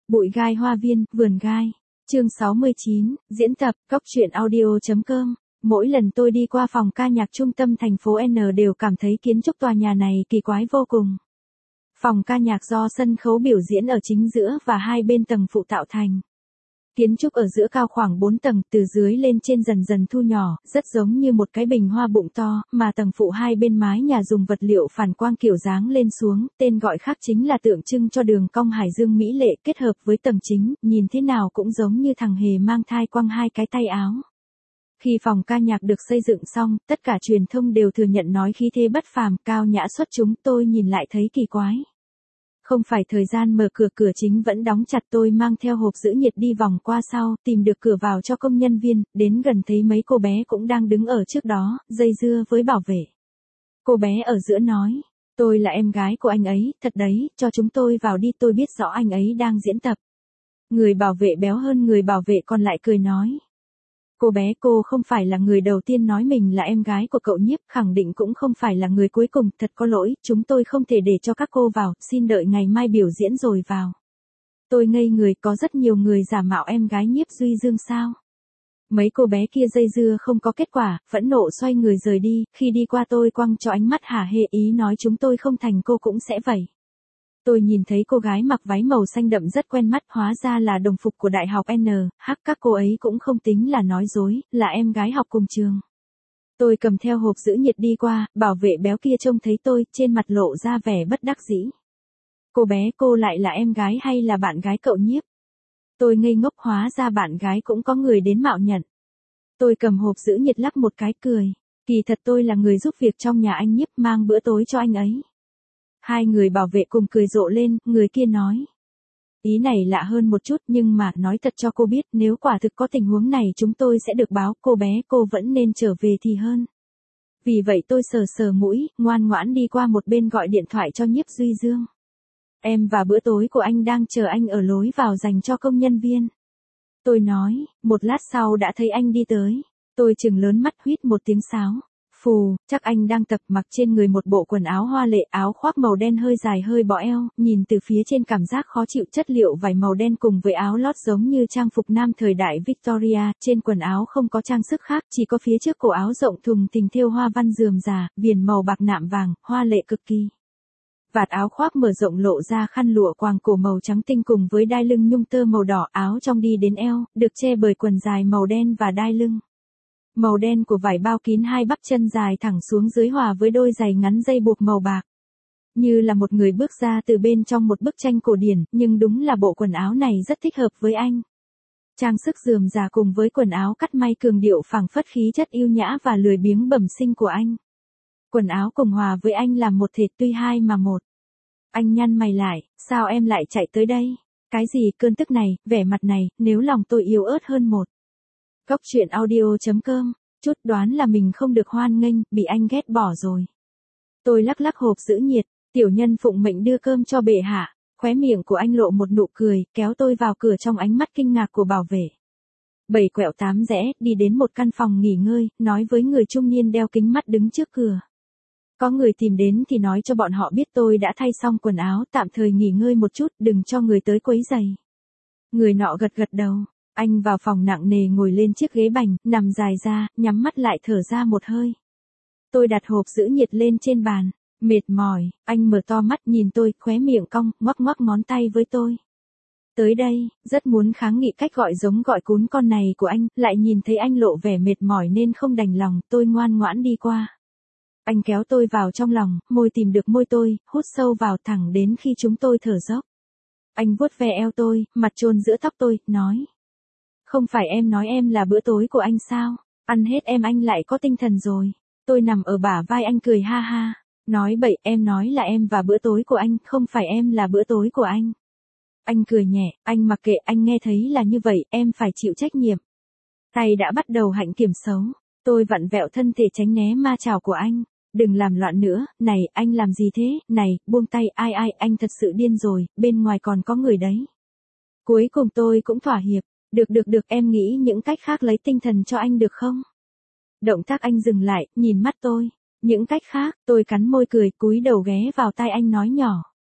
Bụi gai hoa viên, vườn gai. Chương 69, diễn tập, goctruyện audio.com. Mỗi lần tôi đi qua phòng ca nhạc trung tâm thành phố N đều cảm thấy kiến trúc tòa nhà này kỳ quái vô cùng. Phòng ca nhạc do sân khấu biểu diễn ở chính giữa và hai bên tầng phụ tạo thành. Kiến trúc ở giữa cao khoảng 4 tầng, từ dưới lên trên dần dần thu nhỏ, rất giống như một cái bình hoa bụng to, mà tầng phụ hai bên mái nhà dùng vật liệu phản quang kiểu dáng lên xuống, tên gọi khác chính là tượng trưng cho đường cong hải dương mỹ lệ kết hợp với tầng chính, nhìn thế nào cũng giống như thằng hề mang thai quăng hai cái tay áo. Khi phòng ca nhạc được xây dựng xong, tất cả truyền thông đều thừa nhận nói khí thế bất phàm, cao nhã xuất chúng, tôi nhìn lại thấy kỳ quái. Không phải thời gian mở cửa chính vẫn đóng chặt, tôi mang theo hộp giữ nhiệt đi vòng qua sau, tìm được cửa vào cho công nhân viên, đến gần thấy mấy cô bé cũng đang đứng ở trước đó, dây dưa với bảo vệ. Cô bé ở giữa nói, tôi là em gái của anh ấy, thật đấy, cho chúng tôi vào đi, tôi biết rõ anh ấy đang diễn tập. Người bảo vệ béo hơn người bảo vệ còn lại cười nói. Cô bé, cô không phải là người đầu tiên nói mình là em gái của cậu Nhiếp, khẳng định cũng không phải là người cuối cùng, thật có lỗi, chúng tôi không thể để cho các cô vào, xin đợi ngày mai biểu diễn rồi vào. Tôi ngây người, có rất nhiều người giả mạo em gái Nhiếp Duy Dương sao? Mấy cô bé kia dây dưa không có kết quả, phẫn nộ xoay người rời đi, khi đi qua tôi quăng cho ánh mắt hả hê ý nói chúng tôi không thành cô cũng sẽ vậy. Tôi nhìn thấy cô gái mặc váy màu xanh đậm rất quen mắt, hóa ra là đồng phục của Đại học NH, các cô ấy cũng không tính là nói dối, là em gái học cùng trường. Tôi cầm theo hộp giữ nhiệt đi qua, bảo vệ béo kia trông thấy tôi, trên mặt lộ ra vẻ bất đắc dĩ. Cô bé, cô lại là em gái hay là bạn gái cậu Nhiếp? Tôi ngây ngốc, hóa ra bạn gái cũng có người đến mạo nhận. Tôi cầm hộp giữ nhiệt lắc một cái cười, kỳ thật tôi là người giúp việc trong nhà anh Nhiếp, mang bữa tối cho anh ấy. Hai người bảo vệ cùng cười rộ lên, người kia nói. Ý này lạ hơn một chút, nhưng mà nói thật cho cô biết, nếu quả thực có tình huống này chúng tôi sẽ được báo, cô bé cô vẫn nên trở về thì hơn. Vì vậy tôi sờ sờ mũi, ngoan ngoãn đi qua một bên gọi điện thoại cho Nhiếp Duy Dương. Em và bữa tối của anh đang chờ anh ở lối vào dành cho công nhân viên. Tôi nói, một lát sau đã thấy anh đi tới. Tôi trừng lớn mắt huýt một tiếng sáo. Phù, chắc anh đang tập, mặc trên người một bộ quần áo hoa lệ, áo khoác màu đen hơi dài hơi bó eo, nhìn từ phía trên cảm giác khó chịu, chất liệu vải màu đen cùng với áo lót giống như trang phục nam thời đại Victoria, trên quần áo không có trang sức khác, chỉ có phía trước cổ áo rộng thùng thình thêu hoa văn rườm rà, viền màu bạc nạm vàng, hoa lệ cực kỳ. Vạt áo khoác mở rộng lộ ra khăn lụa quàng cổ màu trắng tinh cùng với đai lưng nhung tơ màu đỏ, áo trong đi đến eo, được che bởi quần dài màu đen và đai lưng. Màu đen của vải bao kín hai bắp chân dài thẳng xuống dưới hòa với đôi giày ngắn dây buộc màu bạc. Như là một người bước ra từ bên trong một bức tranh cổ điển, nhưng đúng là bộ quần áo này rất thích hợp với anh. Trang sức rườm rà cùng với quần áo cắt may cường điệu phảng phất khí chất yêu nhã và lười biếng bẩm sinh của anh. Quần áo cùng hòa với anh làm một thể tuy hai mà một. Anh nhăn mày lại, sao em lại chạy tới đây? Cái gì cơn tức này, vẻ mặt này, nếu lòng tôi yếu ớt hơn một. Goctruyện audio.com, chút đoán là mình không được hoan nghênh, bị anh ghét bỏ rồi. Tôi lắc lắc hộp giữ nhiệt, tiểu nhân phụng mệnh đưa cơm cho bệ hạ, khóe miệng của anh lộ một nụ cười, kéo tôi vào cửa trong ánh mắt kinh ngạc của bảo vệ. 7 quẹo 8 rẽ, đi đến một căn phòng nghỉ ngơi, nói với người trung niên đeo kính mắt đứng trước cửa. Có người tìm đến thì nói cho bọn họ biết tôi đã thay xong quần áo, tạm thời nghỉ ngơi một chút, đừng cho người tới quấy rầy. Người nọ gật gật đầu. Anh vào phòng nặng nề ngồi lên chiếc ghế bành, nằm dài ra, nhắm mắt lại thở ra một hơi. Tôi đặt hộp giữ nhiệt lên trên bàn, mệt mỏi, anh mở to mắt nhìn tôi, khóe miệng cong, ngoắc ngoắc ngón tay với tôi. Tới đây, rất muốn kháng nghị cách gọi giống gọi cún con này của anh, lại nhìn thấy anh lộ vẻ mệt mỏi nên không đành lòng, tôi ngoan ngoãn đi qua. Anh kéo tôi vào trong lòng, môi tìm được môi tôi, hút sâu vào thẳng đến khi chúng tôi thở dốc. Anh vuốt ve eo tôi, mặt chôn giữa tóc tôi, nói. Không phải em nói em là bữa tối của anh sao? Ăn hết em anh lại có tinh thần rồi. Tôi nằm ở bả vai anh cười ha ha. Nói bậy, em nói là em và bữa tối của anh, không phải em là bữa tối của anh. Anh cười nhẹ, anh mặc kệ, anh nghe thấy là như vậy, em phải chịu trách nhiệm. Tay đã bắt đầu hạnh kiểm xấu. Tôi vặn vẹo thân thể tránh né ma chảo của anh. Đừng làm loạn nữa, này, anh làm gì thế, này, buông tay, ai, anh thật sự điên rồi, bên ngoài còn có người đấy. Cuối cùng tôi cũng thỏa hiệp. Được, em nghĩ những cách khác lấy tinh thần cho anh được không? Động tác anh dừng lại, nhìn mắt tôi. Những cách khác, tôi cắn môi cười, cúi đầu ghé vào tai anh nói nhỏ.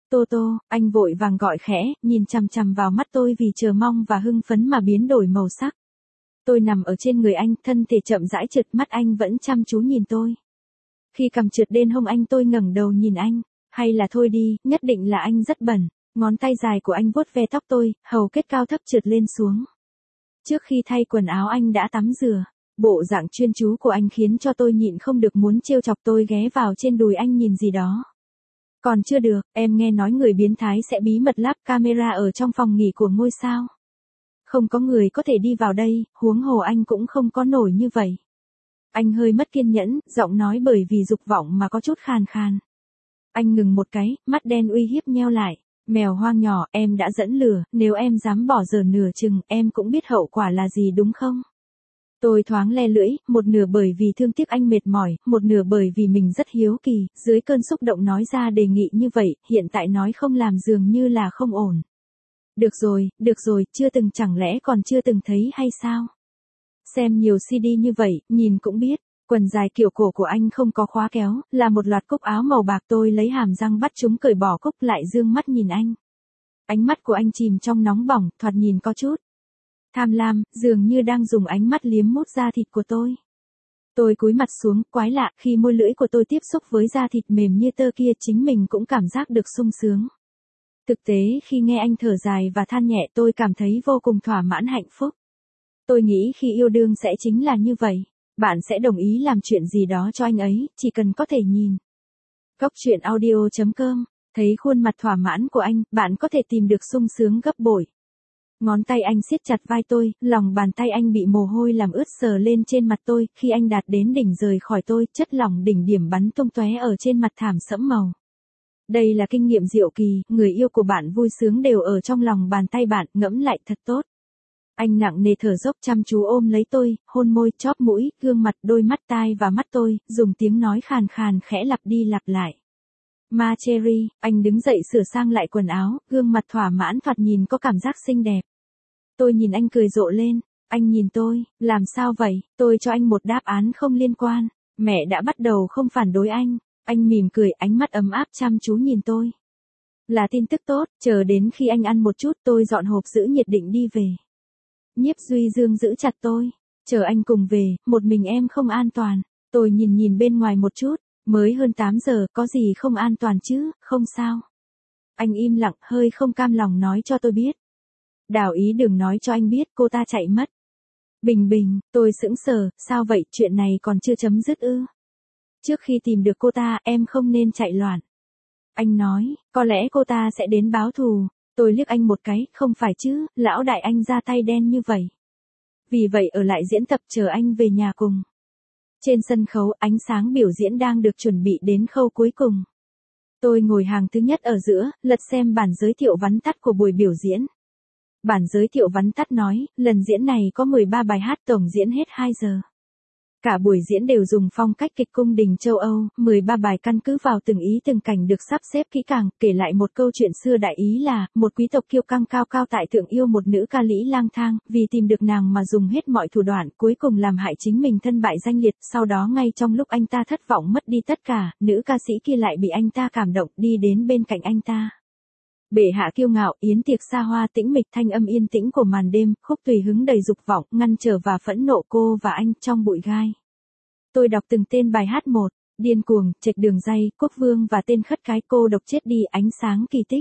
Tô Tô, anh vội vàng gọi khẽ, nhìn chằm chằm vào mắt tôi vì chờ mong và hưng phấn mà biến đổi màu sắc. Tôi nằm ở trên người anh, thân thể chậm rãi trượt, mắt anh vẫn chăm chú nhìn tôi. Khi cầm trượt đến hông anh tôi ngẩng đầu nhìn anh, hay là thôi đi, nhất định là anh rất bẩn. Ngón tay dài của anh vuốt ve tóc tôi, hầu kết cao thấp trượt lên xuống. Trước khi thay quần áo anh đã tắm rửa. Bộ dạng chuyên chú của anh khiến cho tôi nhịn không được muốn trêu chọc. Tôi ghé vào trên đùi anh nhìn gì đó. Còn chưa được, em nghe nói người biến thái sẽ bí mật lắp camera ở trong phòng nghỉ của ngôi sao. Không có người có thể đi vào đây, huống hồ anh cũng không có nổi như vậy. Anh hơi mất kiên nhẫn, giọng nói bởi vì dục vọng mà có chút khàn khàn. Anh ngừng một cái, mắt đen uy hiếp nheo lại. Mèo hoang nhỏ, em đã dẫn lừa, nếu em dám bỏ dở nửa chừng, em cũng biết hậu quả là gì đúng không? Tôi thoáng le lưỡi, một nửa bởi vì thương tiếc anh mệt mỏi, một nửa bởi vì mình rất hiếu kỳ, dưới cơn xúc động nói ra đề nghị như vậy, hiện tại nói không làm dường như là không ổn. Được rồi, chưa từng chẳng lẽ còn chưa từng thấy hay sao? Xem nhiều CD như vậy, nhìn cũng biết, quần dài kiểu cổ của anh không có khóa kéo, là một loạt cúc áo màu bạc. Tôi lấy hàm răng bắt chúng cởi bỏ cúc lại dương mắt nhìn anh. Ánh mắt của anh chìm trong nóng bỏng, thoạt nhìn có chút tham lam, dường như đang dùng ánh mắt liếm mút da thịt của tôi. Tôi cúi mặt xuống, quái lạ, khi môi lưỡi của tôi tiếp xúc với da thịt mềm như tơ kia chính mình cũng cảm giác được sung sướng. Thực tế khi nghe anh thở dài và than nhẹ tôi cảm thấy vô cùng thỏa mãn hạnh phúc. Tôi nghĩ khi yêu đương sẽ chính là như vậy. Bạn sẽ đồng ý làm chuyện gì đó cho anh ấy, chỉ cần có thể nhìn. Góc truyện audio.com, thấy khuôn mặt thỏa mãn của anh, bạn có thể tìm được sung sướng gấp bội. Ngón tay anh siết chặt vai tôi, lòng bàn tay anh bị mồ hôi làm ướt sờ lên trên mặt tôi, khi anh đạt đến đỉnh rời khỏi tôi, chất lỏng đỉnh điểm bắn tung tóe ở trên mặt thảm sẫm màu. Đây là kinh nghiệm diệu kỳ, người yêu của bạn vui sướng đều ở trong lòng bàn tay bạn, ngẫm lại thật tốt. Anh nặng nề thở dốc chăm chú ôm lấy tôi, hôn môi, chóp mũi, gương mặt, đôi mắt, tai và mắt tôi, dùng tiếng nói khàn khàn khẽ lặp đi lặp lại. Ma Cherry, anh đứng dậy sửa sang lại quần áo, gương mặt thỏa mãn thoạt nhìn có cảm giác xinh đẹp. Tôi nhìn anh cười rộ lên, anh nhìn tôi, làm sao vậy? Tôi cho anh một đáp án không liên quan, mẹ đã bắt đầu không phản đối anh. Anh mỉm cười, ánh mắt ấm áp chăm chú nhìn tôi. Là tin tức tốt, chờ đến khi anh ăn một chút tôi dọn hộp giữ nhiệt định đi về. Nhiếp Duy Dương giữ chặt tôi, chờ anh cùng về, một mình em không an toàn. Tôi nhìn bên ngoài một chút, mới hơn 8 giờ, có gì không an toàn chứ, không sao. Anh im lặng, hơi không cam lòng nói cho tôi biết. Đào ý đừng nói cho anh biết, cô ta chạy mất. Bình, tôi sững sờ, sao vậy, chuyện này còn chưa chấm dứt ư? Trước khi tìm được cô ta, em không nên chạy loạn. Anh nói, có lẽ cô ta sẽ đến báo thù. Tôi liếc anh một cái, không phải chứ, lão đại anh ra tay đen như vậy. Vì vậy ở lại diễn tập chờ anh về nhà cùng. Trên sân khấu, ánh sáng biểu diễn đang được chuẩn bị đến khâu cuối cùng. Tôi ngồi hàng thứ nhất ở giữa, lật xem bản giới thiệu vắn tắt của buổi biểu diễn. Bản giới thiệu vắn tắt nói, lần diễn này có 13 bài hát tổng diễn hết 2 giờ. Cả buổi diễn đều dùng phong cách kịch cung đình châu Âu, 13 bài căn cứ vào từng ý từng cảnh được sắp xếp kỹ càng, kể lại một câu chuyện xưa đại ý là, một quý tộc kiêu căng cao cao tại thượng yêu một nữ ca lỹ lang thang, vì tìm được nàng mà dùng hết mọi thủ đoạn, cuối cùng làm hại chính mình thân bại danh liệt, sau đó ngay trong lúc anh ta thất vọng mất đi tất cả, nữ ca sĩ kia lại bị anh ta cảm động, đi đến bên cạnh anh ta. Bệ hạ kiêu ngạo, yến tiệc xa hoa tĩnh mịch, thanh âm yên tĩnh của màn đêm, khúc tùy hứng đầy dục vọng, ngăn trở và phẫn nộ cô và anh trong bụi gai. Tôi đọc từng tên bài hát một, điên cuồng, trạch đường ray, quốc vương và tên khất cái, cô độc chết đi, ánh sáng kỳ tích.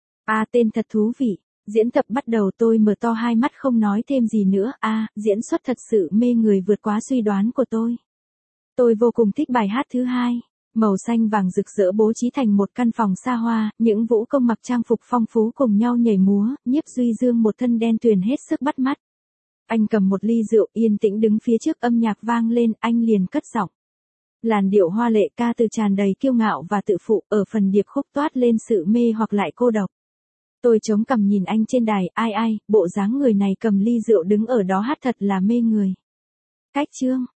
Tên thật thú vị. Diễn tập bắt đầu, tôi mở to hai mắt không nói thêm gì nữa. Diễn xuất thật sự mê người vượt quá suy đoán của tôi. Tôi vô cùng thích bài hát thứ hai. Màu xanh vàng rực rỡ bố trí thành một căn phòng xa hoa, những vũ công mặc trang phục phong phú cùng nhau nhảy múa, Nhiếp Duy Dương một thân đen tuyền hết sức bắt mắt. Anh cầm một ly rượu yên tĩnh đứng phía trước, âm nhạc vang lên, anh liền cất giọng. Làn điệu hoa lệ, ca từ tràn đầy kiêu ngạo và tự phụ, ở phần điệp khúc toát lên sự mê hoặc lại cô độc. Tôi chống cằm nhìn anh trên đài, ai, bộ dáng người này cầm ly rượu đứng ở đó hát thật là mê người. Cách chương.